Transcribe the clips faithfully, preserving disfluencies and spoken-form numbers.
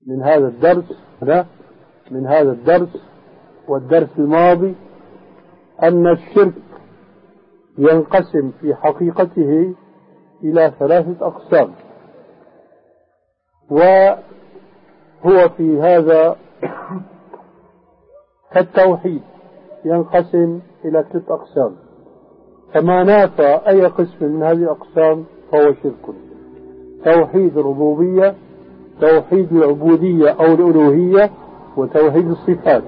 من هذا الدرس من هذا الدرس والدرس الماضي أن الشرك ينقسم في حقيقته إلى ثلاثة أقسام، وهو في هذا كالتوحيد ينقسم إلى ست أقسام، فما نافى أي قسم من هذه الأقسام فهو شرك. توحيد الربوبية، توحيد العبودية أو الألوهية، وتوحيد الصفات.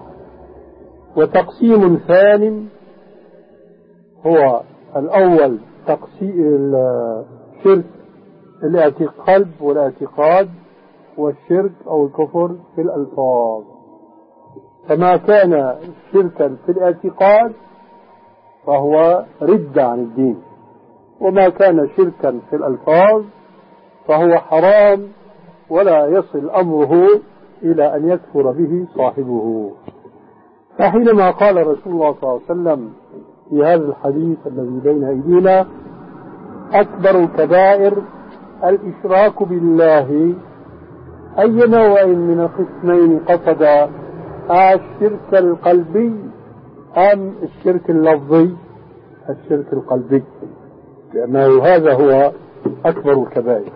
وتقسيم ثاني هو الأول تقسيم الشرك القلب والاعتقاد، والشرك أو الكفر في الألفاظ. فما كان شركا في الاعتقاد فهو ردة عن الدين، وما كان شركا في الألفاظ فهو حرام ولا يصل أمره إلى أن يكفر به صاحبه. فحينما قال رسول الله صلى الله عليه وسلم في هذا الحديث الذي بين أيدينا: أكبر الكبائر الإشراك بالله، أي نوع من القسمين قصد؟ الشرك القلبي أم الشرك اللفظي؟ الشرك القلبي، لأنه هذا هو أكبر الكبائر.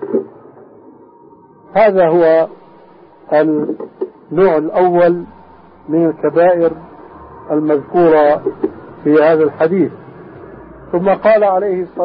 هذا هو النوع الأول من الكبائر المذكورة في هذا الحديث. ثم قال عليه الصلاة